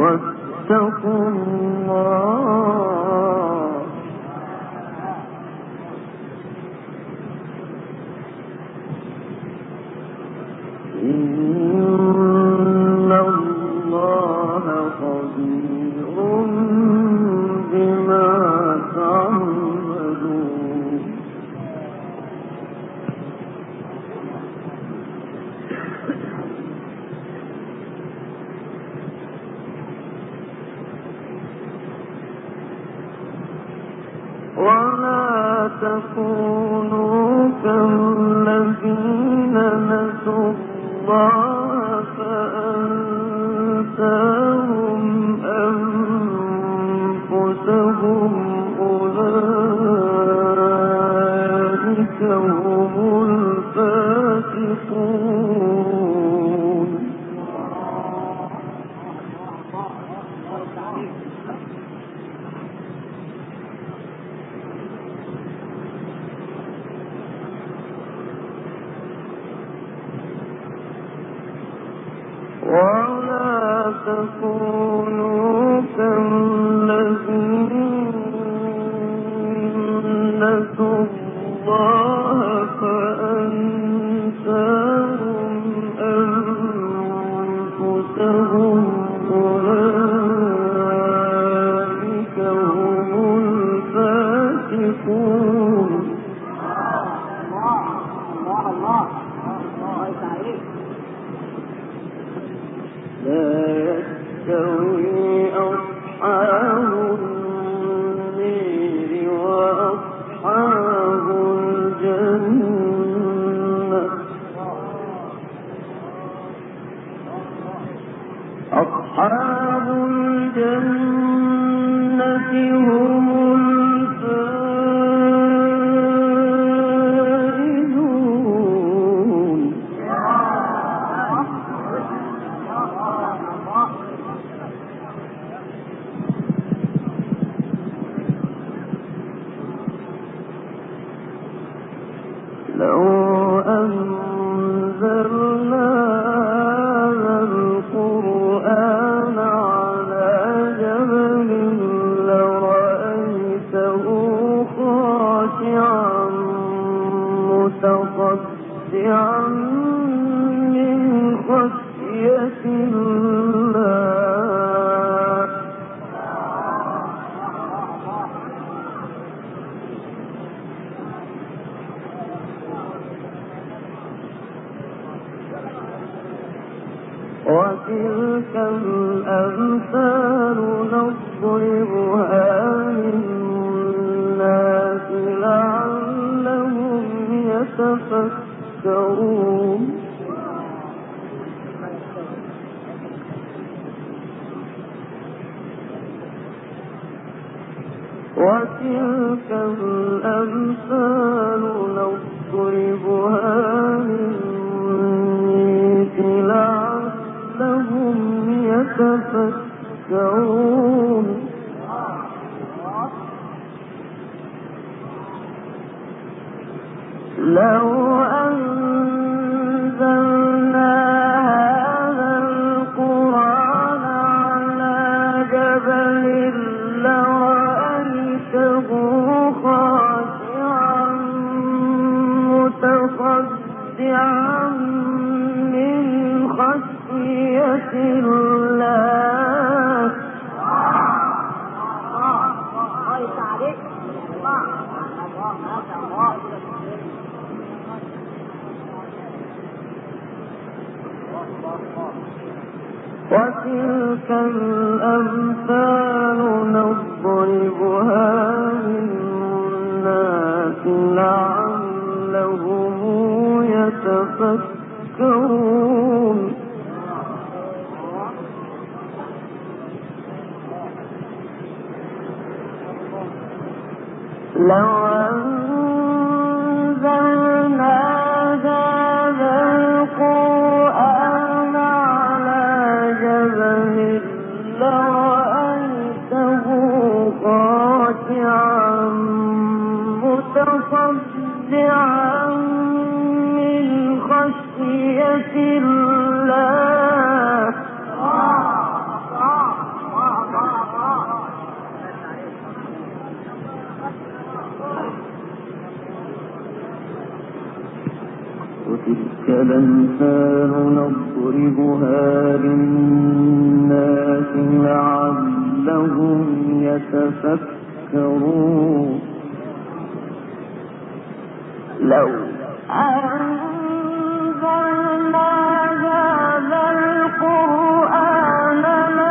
واتقوا الله إن الله خبير بما تعملون ولا تكونوا كالذين نسوا الله فأنساهم أنفسهم أولئك هم الفاسقون ولا تكونوا كالذين نسوا الله فأنساهم أنفسهم أولئك هم الفاسقون لا يستوي أصحاب النير وأصحاب الجنة أصحاب الجنة هم الفائزون لو أنزلنا هذا القرآن على جبل لرأيته خاشعا متصدعا من خشية الله وتلك الأمثال نضربها للناس لعلهم يتفكرون وتلك الأمثال نضربها للناس لعلهم يتفكرون لو أنزلنا هذا القرآن على جبل لرأيته خاشعا متصدعا من خشية الله وتلك الأمثال نضربها للناس لعلهم يتفكرون لو أنزلنا هذا القرآن على جبل لرأيته خاشعا متصدعا من خشية الله وتلك الأمثال نضربها للناس لعلهم يتفكرون لو أنزلنا هذا القرآن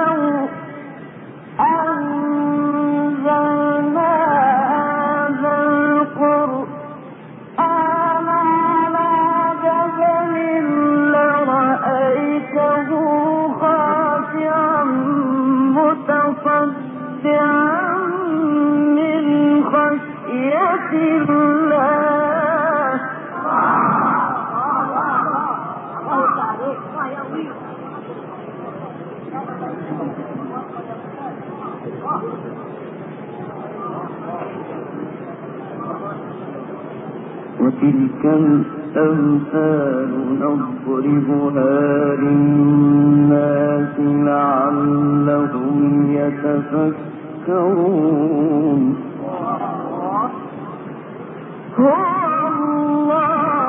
على جبل لرأيته خاشعا متصدعا من خشية الله وتلك الأمثال نضربها للناس لعلهم يتفكرون هو الله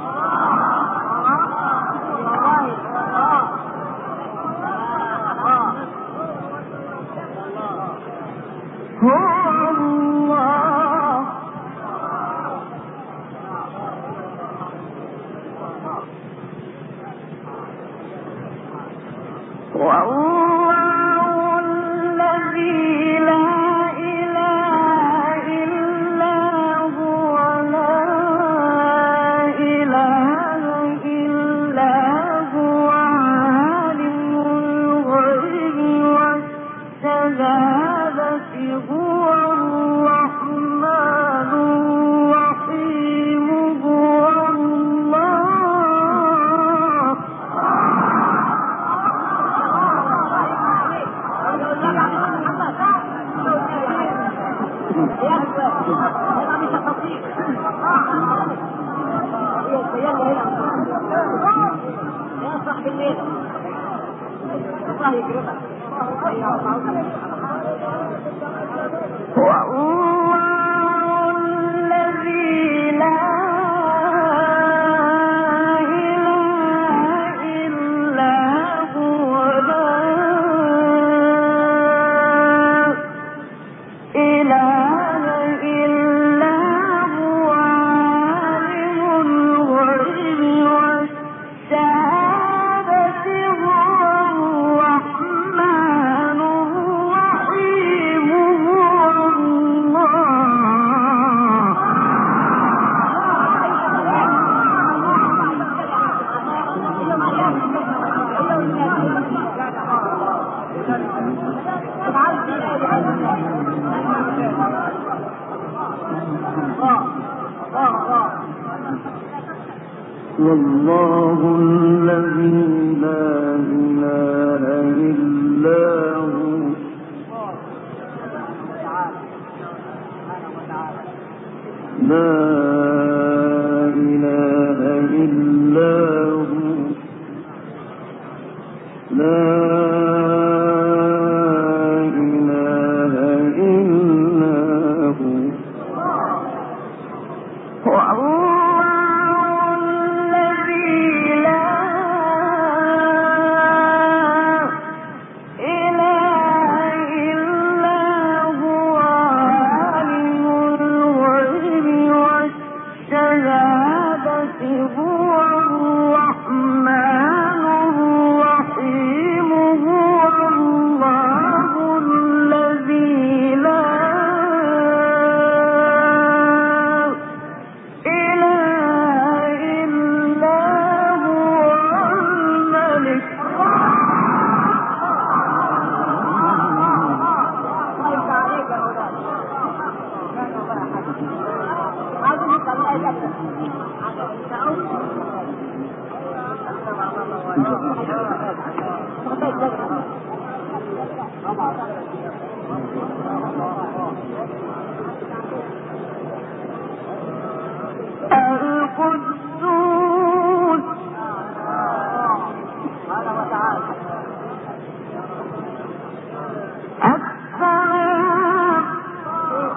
والله الذي لا إله إلا هو لا إله إلا هو عالم الغيب والشهادة هو الرحمن الرحيم هو الله والله الذي لا إله إلا هو لا إله إلا هو لا إله إلا هو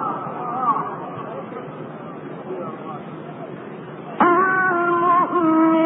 القدوس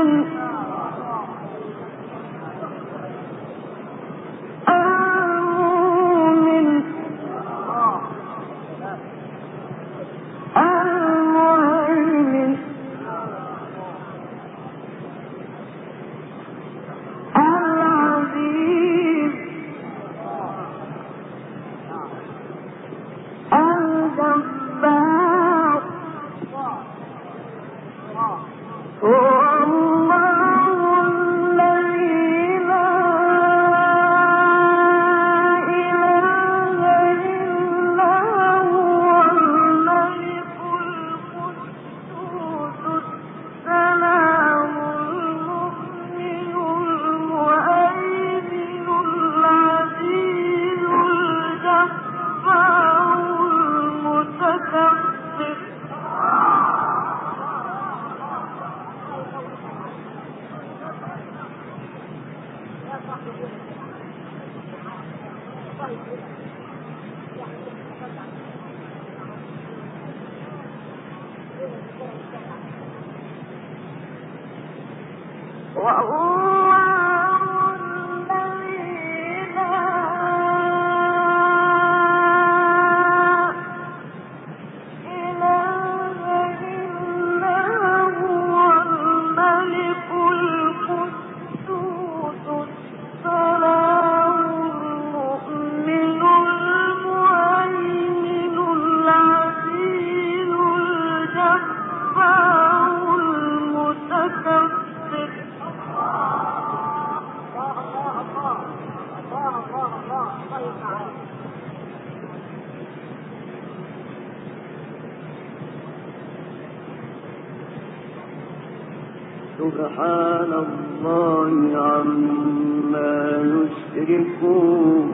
سبحان الله عما يشركون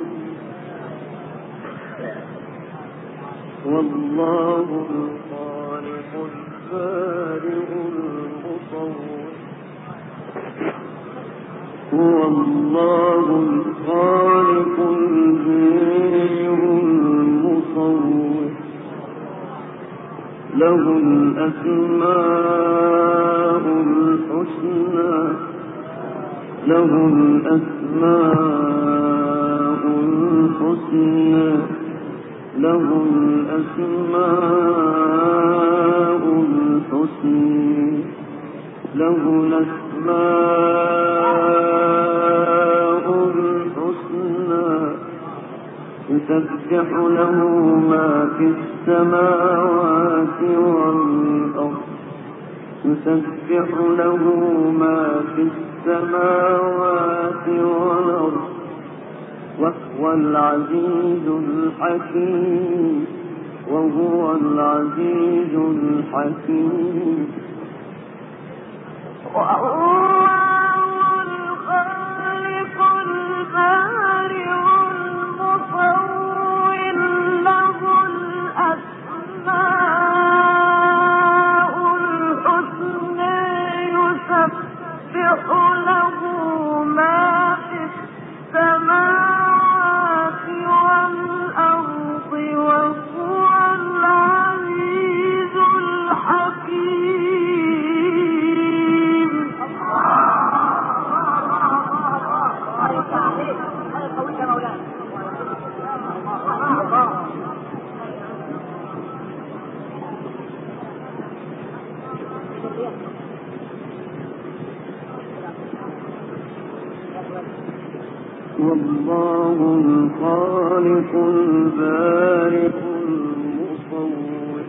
والله الخالق البارئ المصور هو الله الخالق البارئ المصور له الأسماء الحسنى له الأسماء الحسنى له الأسماء الحسنى له الأسماء الحسنى يسبح له ما في السماوات والأرض يسبح له ما في السماوات والأرض وهو العزيز الحكيم وهو العزيز الحكيم والله الخالق البارئ المصور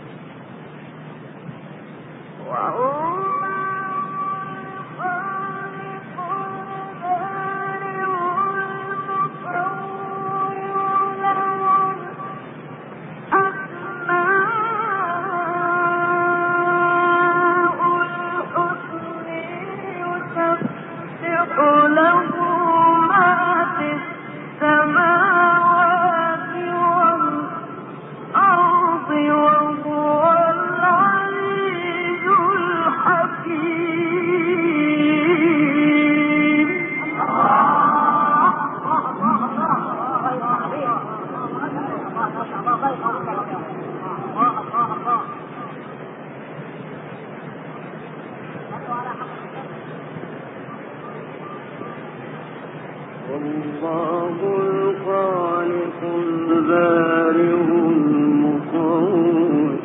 والله الخالق البارئ المصور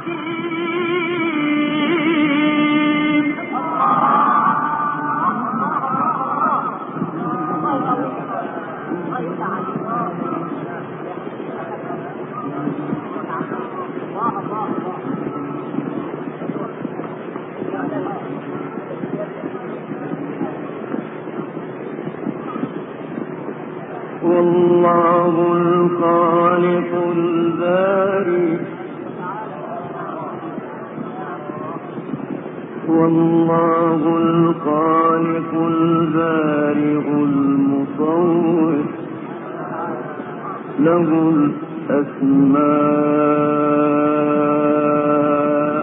والله الخالق البارئ والله الخالق البارئ المصور له الأسماء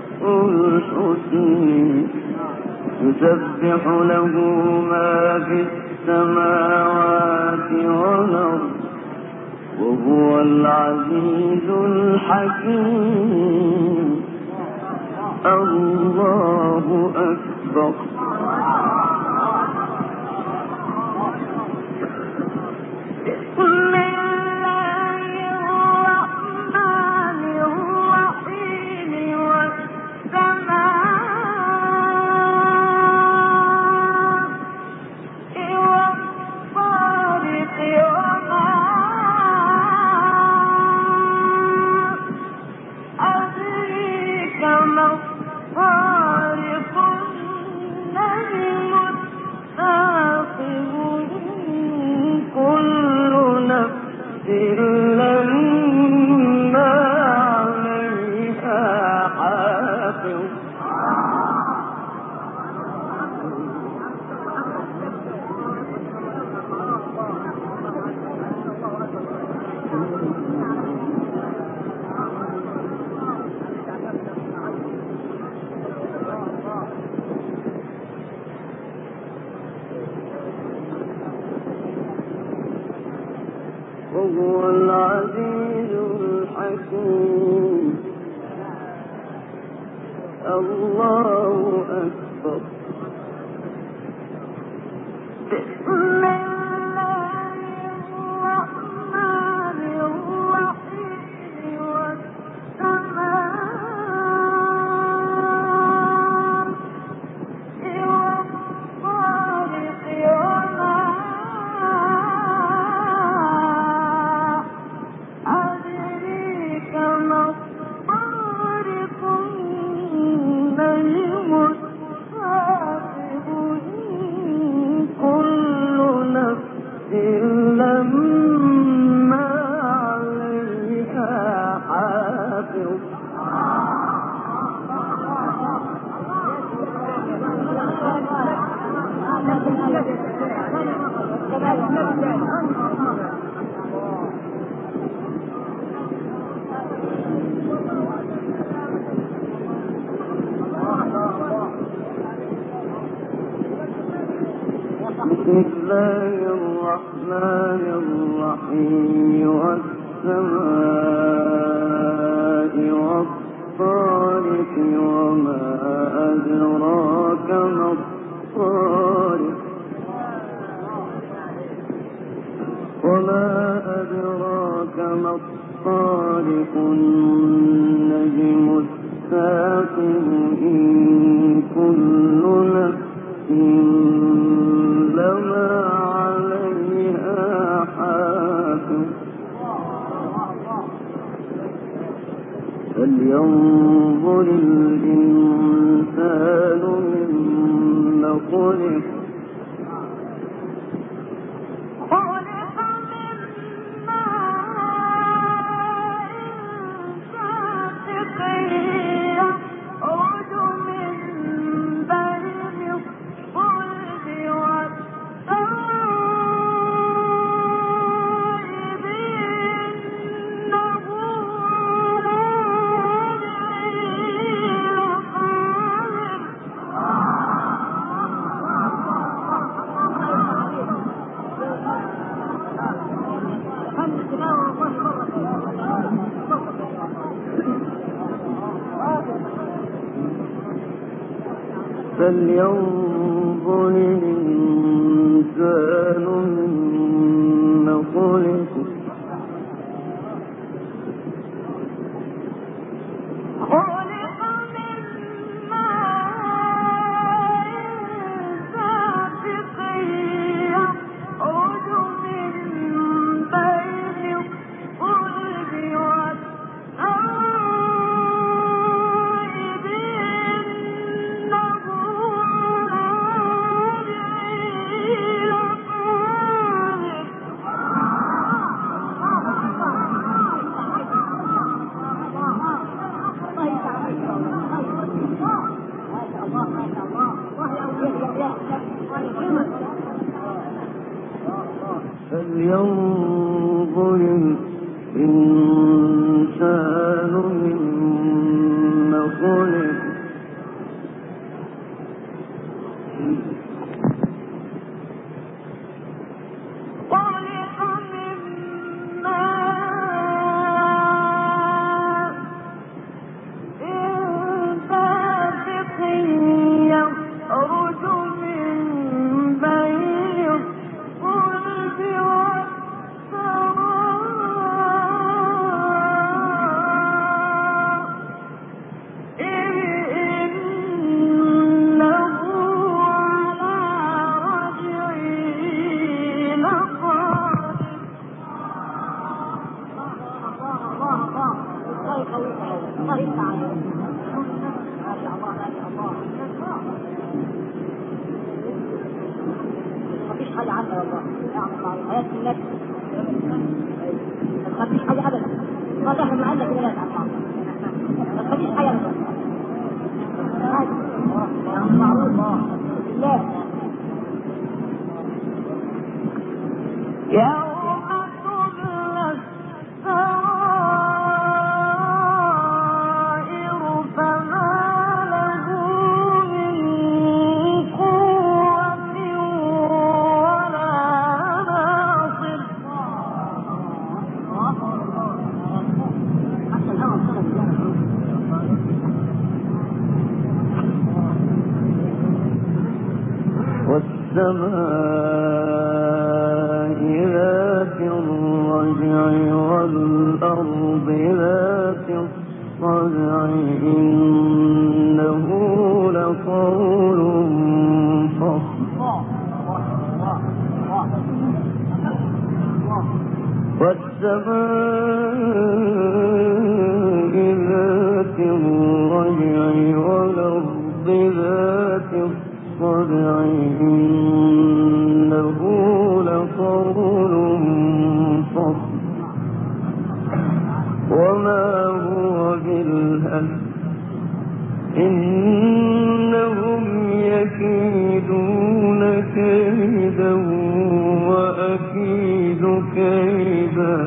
الحسنى يسبح له ما في السماوات والأرض وهو العزيز الحكيم. الله أكبر. وهو العزيز الحكيم. الله أكبر. بسم الله الرحمن الرحيم. والسماء والطارق وما أدراك ما الطارق النجم الثاقب إن كل نفس لما عليها حافظ فلينظر الإنسان مما خلق. فلينظر الإنسان مما خلق. فلينظر الإنسان مما خلق والسماء ذات الرجع والأرض ذات الصدع إنه لقول فصل والسماء ذات الرجع والأرض ذات الصدع إنه لقول فصل وما هو بالهزل إنهم يكيدون كيدا وأكيد كيدا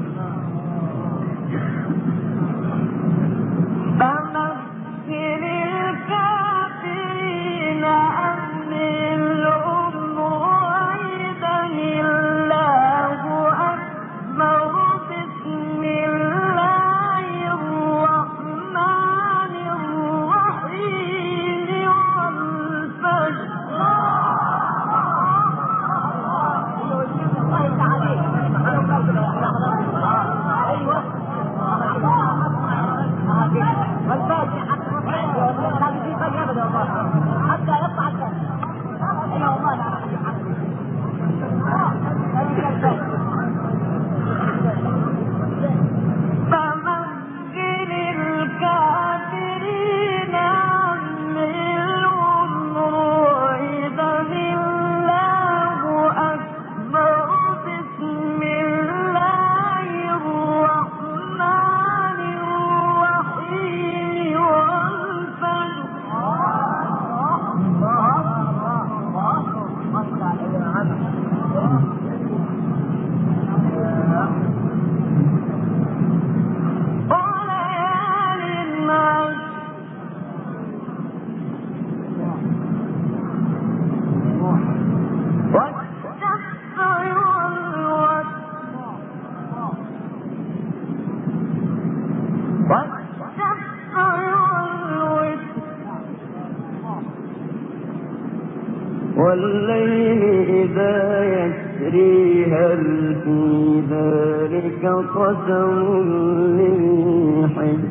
والليل إذا يسري هل في ذلك قسم لذي حجر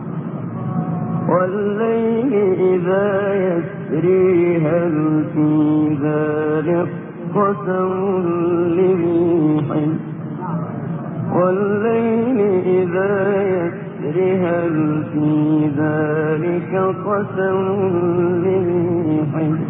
والليل إذا يسري هل في ذلك قسم لذي حجر والليل إذا يسري هل في ذلك قسم لذي حجر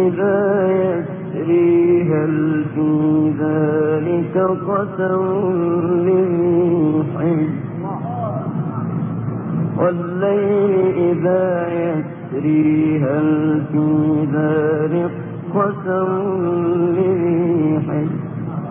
إذا يسري هل في ذلك قسم لذي حجر والليل إذا يسري هل في ذلك قسم لذي حجر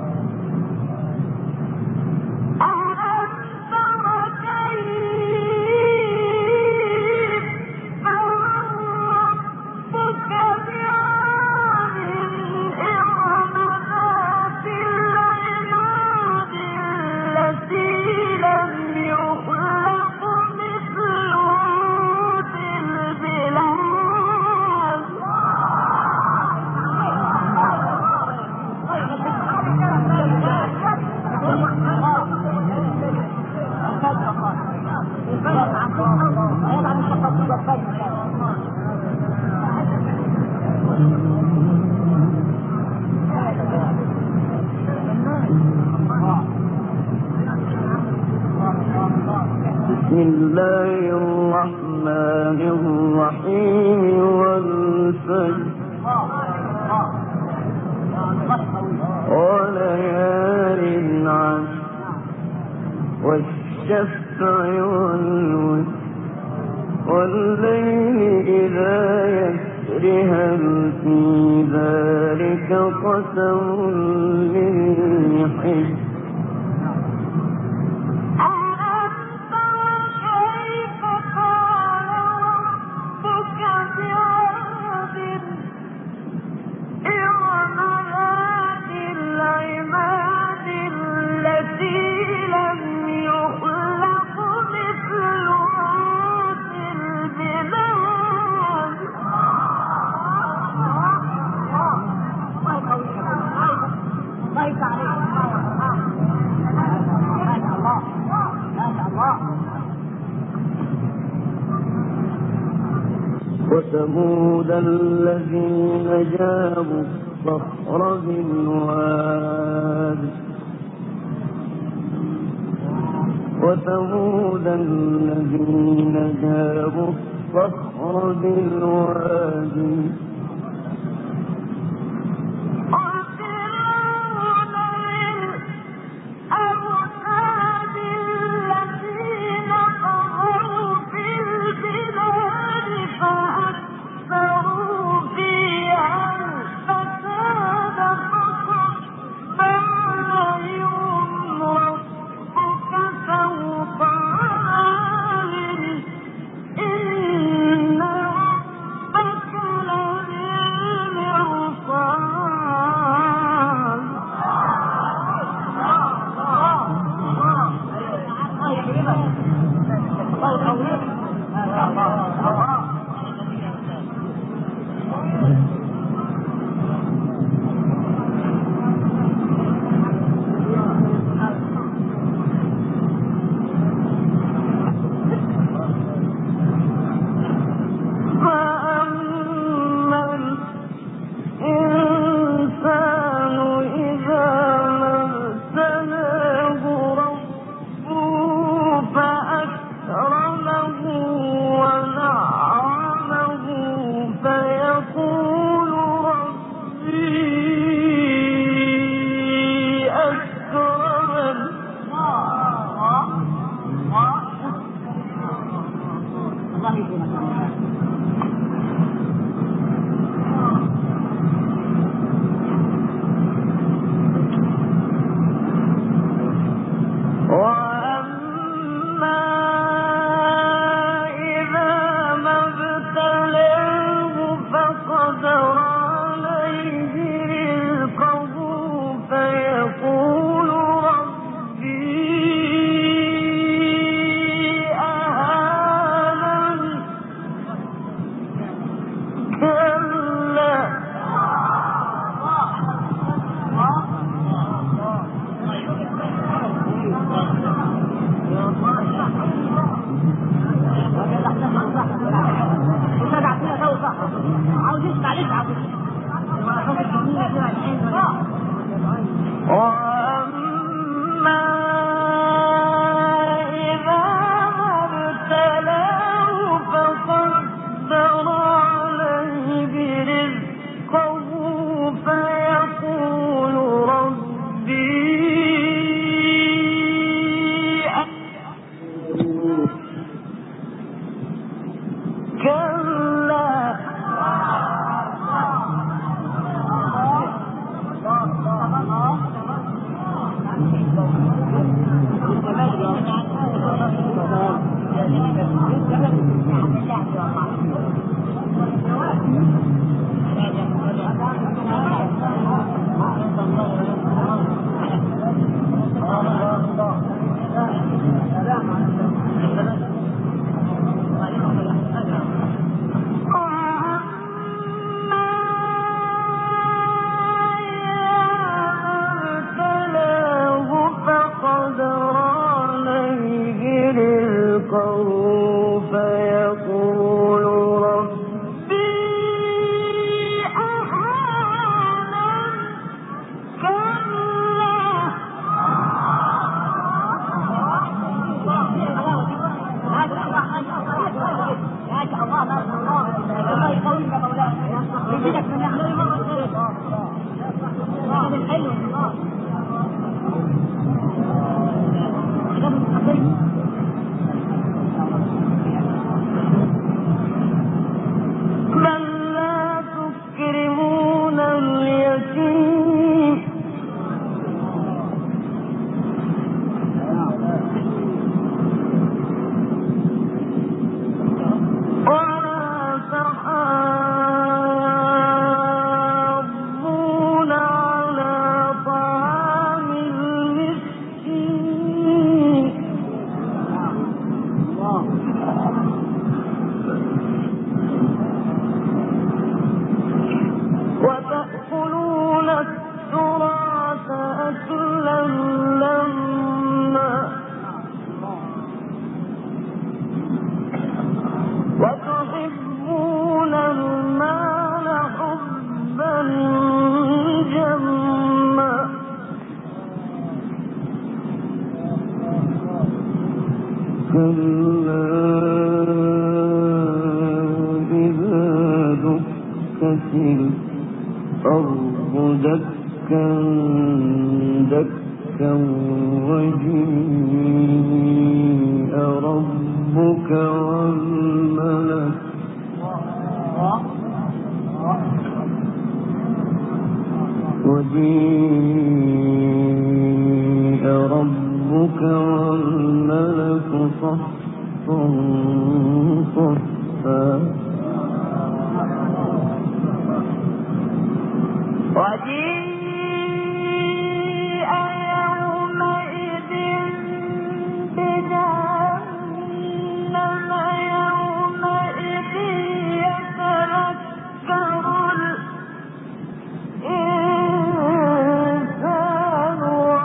بسم الله الرحمن الرحيم والفجر وليال عشر والشفع والوتر والليل إذا يسر هل في ذلك قسم لذي حجر وثمود الذين جابوا الصخر بالواد وثمود الذين جابوا الصخر بالواد إن ربك الأرض دكا دكا وجيء ربك والملك صفا صفا وجيء يومئذ بجهنم يومئذ يتذكر الإنسان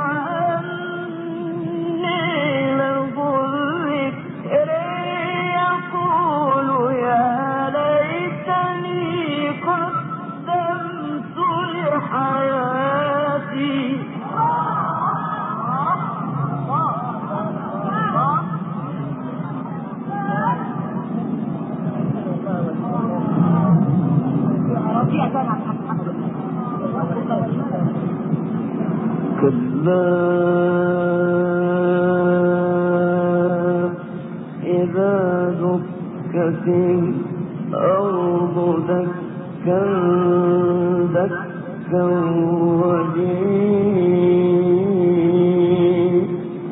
وأنى له الذكر يقول يا ليتني قدمت لحياتي كلا إذا دكت الأرض دكا دكا وجيء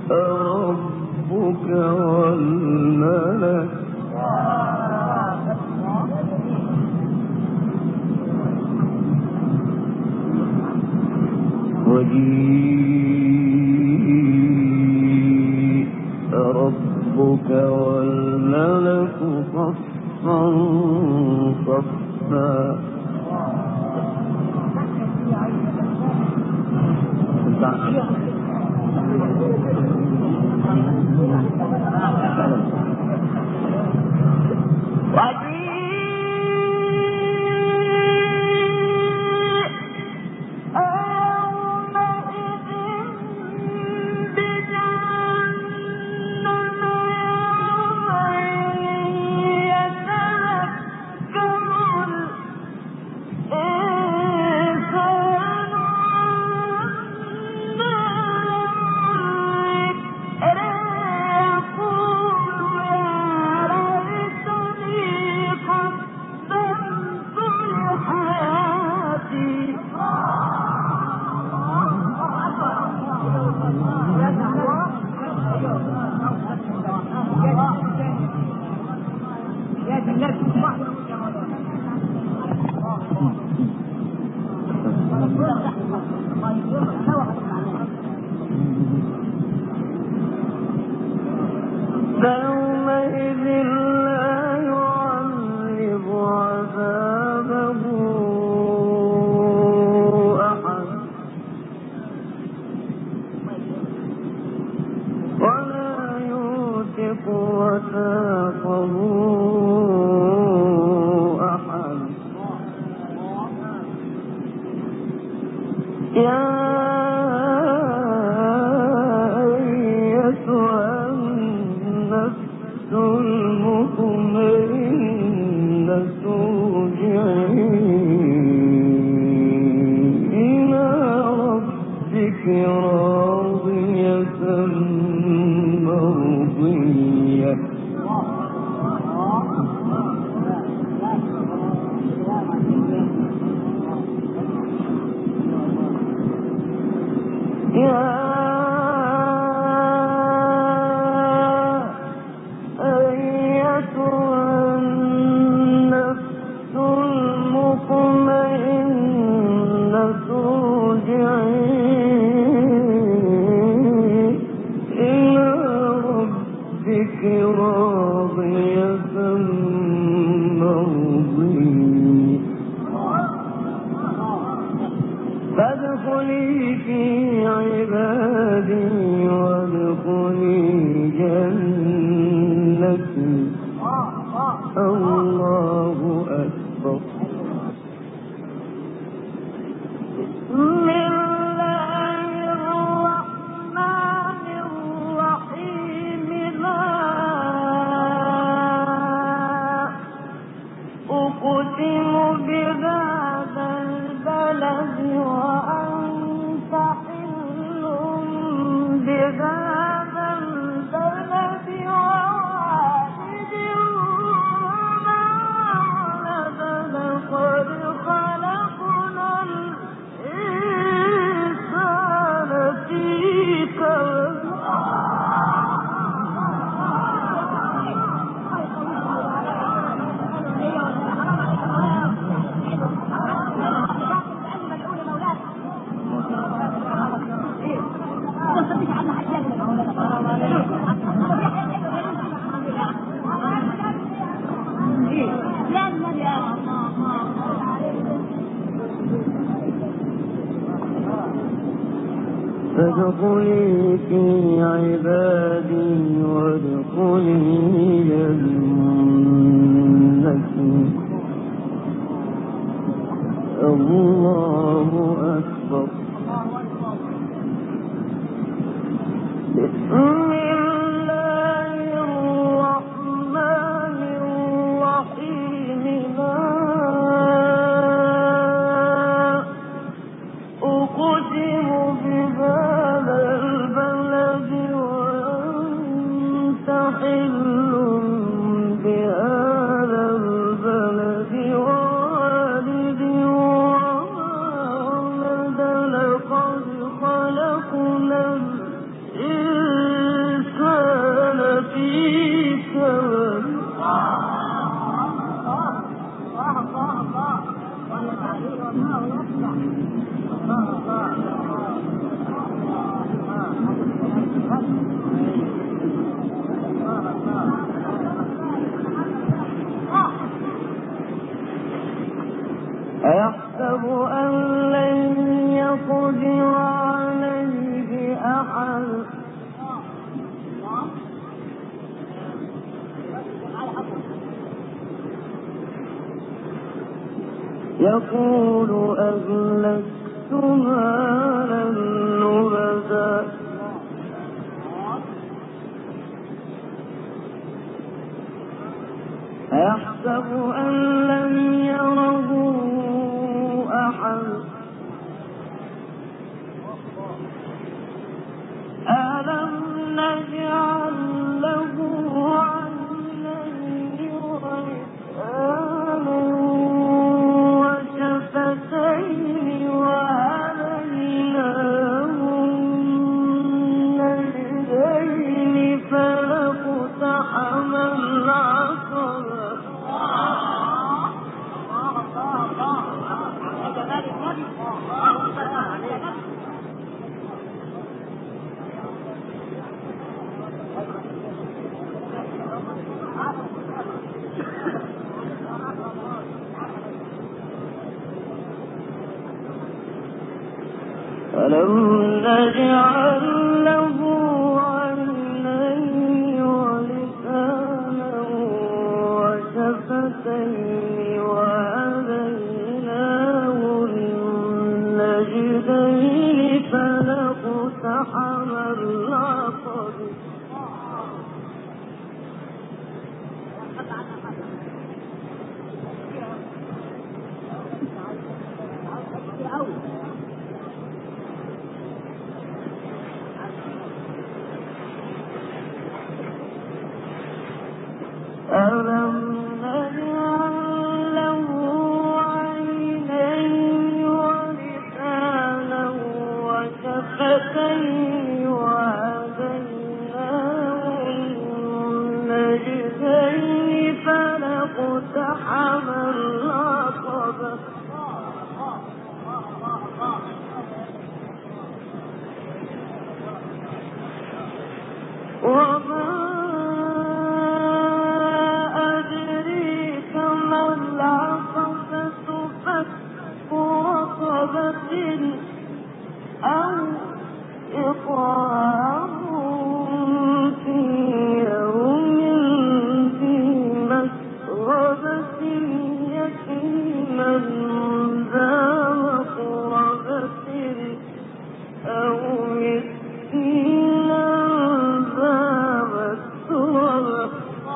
ربك والملك صفا صفا يا أيتها النفس المطمئنة ارجعي إلى ربك راضية مرضية. يا أيتها النفس المطمئنة ارجعي إلى ربك راضية مرضية فادخلي في عبادي وادخلي جنتي. الله أكبر. بسم الله الرحمن الرحيم. لا أقسم بهذا البلد وأنت حل بهذا البلد ووالد وما ولد. لقد خلقنا الإنسان في كبد. فادخلي في عبادي وادخلي جنتي. الله أكبر. بسم الله الرحمن الرحيم. لا أقسم بهذا البلد وأنت حل بهذا البلد ووالد وما ولد. لقد خلقنا الإنسان في كبد. أيحسب أن لن يقدر عليه أحد. يقول أهلكت مالا لبدا. أيحسب أن لم يره أحد. ألم نجعل له عينين ولسانا وشفتين وهديناه النجدين فلاقتحم العقبة. ألم نجعل له عينين ولسانا وشفتين وهديناه النجدين فلاقتحم العقبة ألم نجعل له عينين ولسانا وشفتين وهديناه النجدين فلاقتحم العقبة وما أدريك ما العقبة فك رقبة أو إطعام في يوم ذي مسغبة يتيما ذا مقربة أو مسكينا ذا مسغبة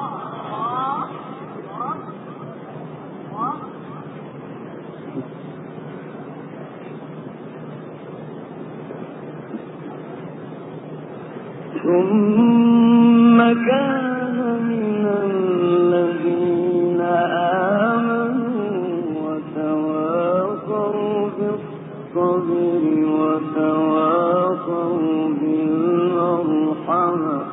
ثم كان من الذين آمنوا وتواصوا بالصبر وتواصوا بالمرحمة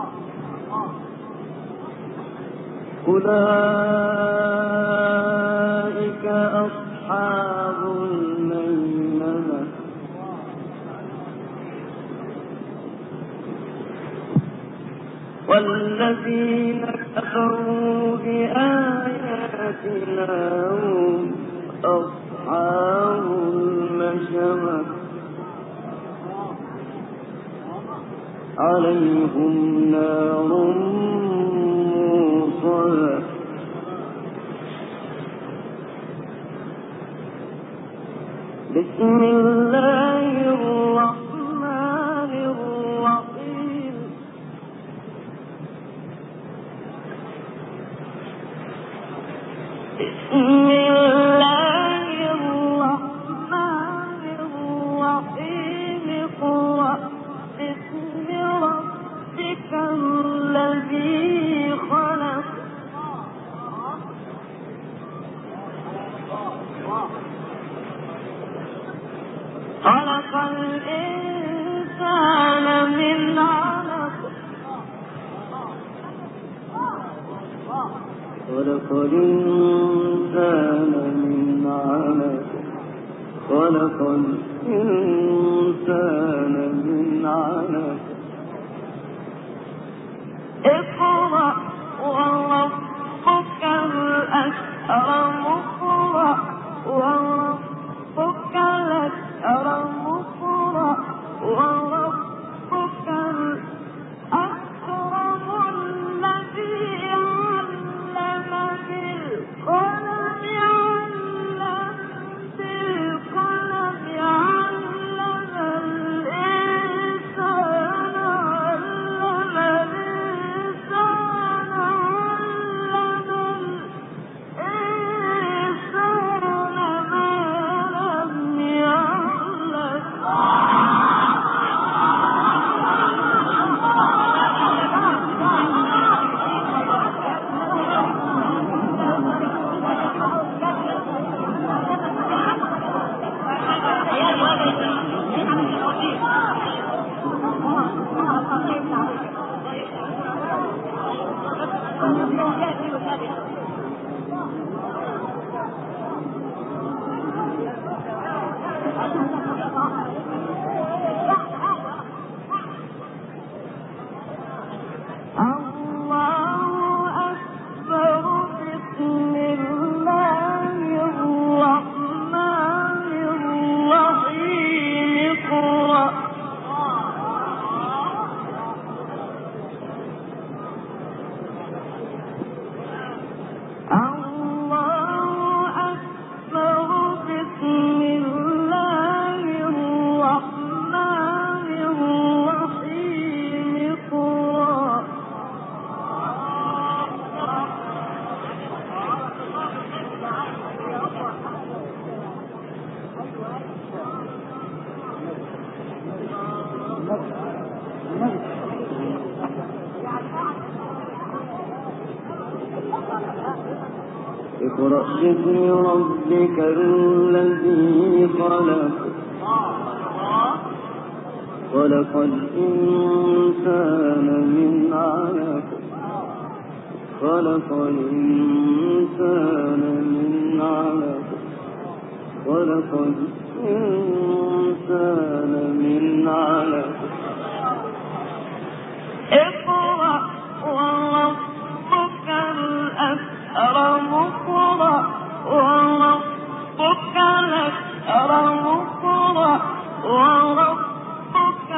أولئك أصحاب الميمنة والذين كفروا بآياتنا هم أصحاب المشأمة عليهم نار موصدة بسم الله الرحمن الرحيم بسم الله الرحمن الرحيم اقرأ باسم ربك الذي خلق خلق الإنسان من علق خلق الإنسان من علق خلق الإنسان من علق اقرأ وربك الأكرم اقرأ وربك الأكرم اقرأ وربك الأكرم الذي علم بالقلم علم الإنسان الله أكبر بسم الله اقرأ باسم ربك الذي خلق خلق الإنسان من علق خلق الإنسان من علق خلق الإنسان من علق اقرأ وربك الأكرم اقرأ وربك الأكرم اقرأ وربك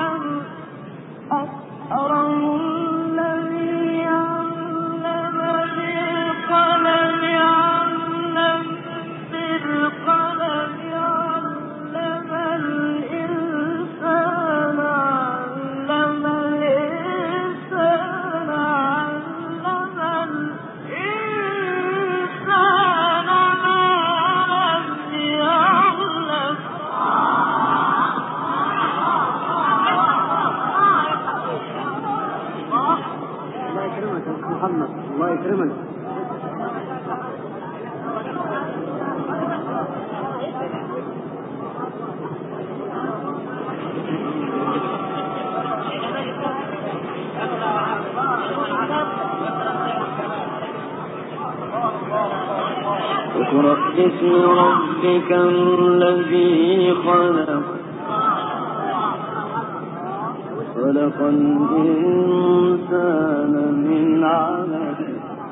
الأكرم الذي علم بالقلم علم بالقلم علم الإنسان علم الإنسان علم الإنسان ما لم يعلم الله يكرمك يا محمد، الله يكرمك. اقرأ باسم ربك الذي خلق خلق الإنسان من علق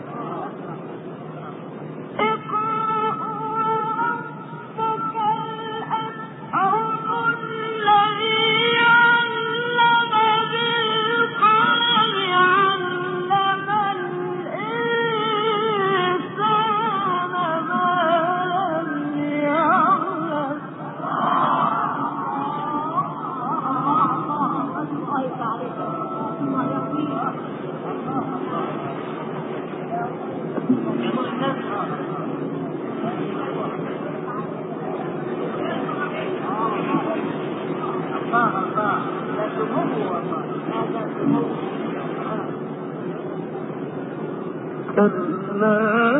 كلا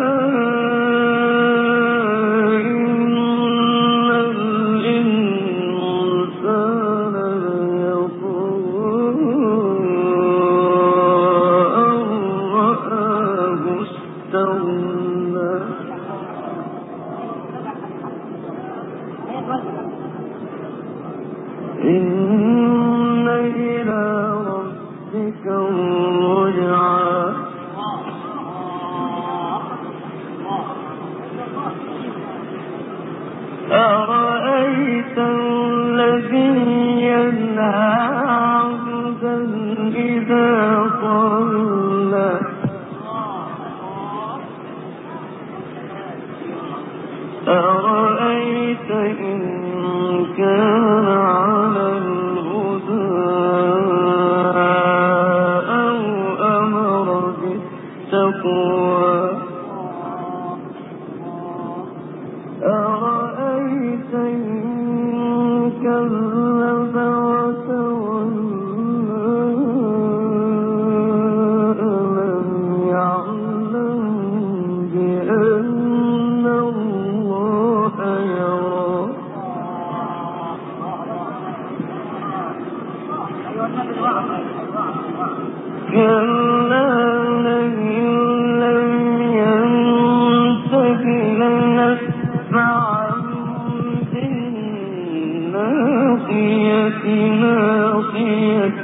إن الإنسان ليطغى أن رآه استغنى إن إلى ربك الرجعى أرأيت الذي ينهى عبدا إذا صلى أرأيت إن كان على الهدى أو أمر بالتقوى أرأيت إن كذب وتولى ألم يعلم بأن الله يرى كلا لئن لم ينته لنسفعا بالناصية ناصية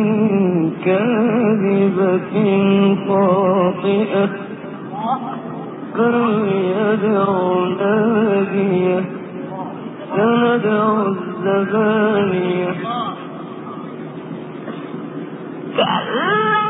كاذبة خاطئة فليدع ناديه سندع الزبانية كلا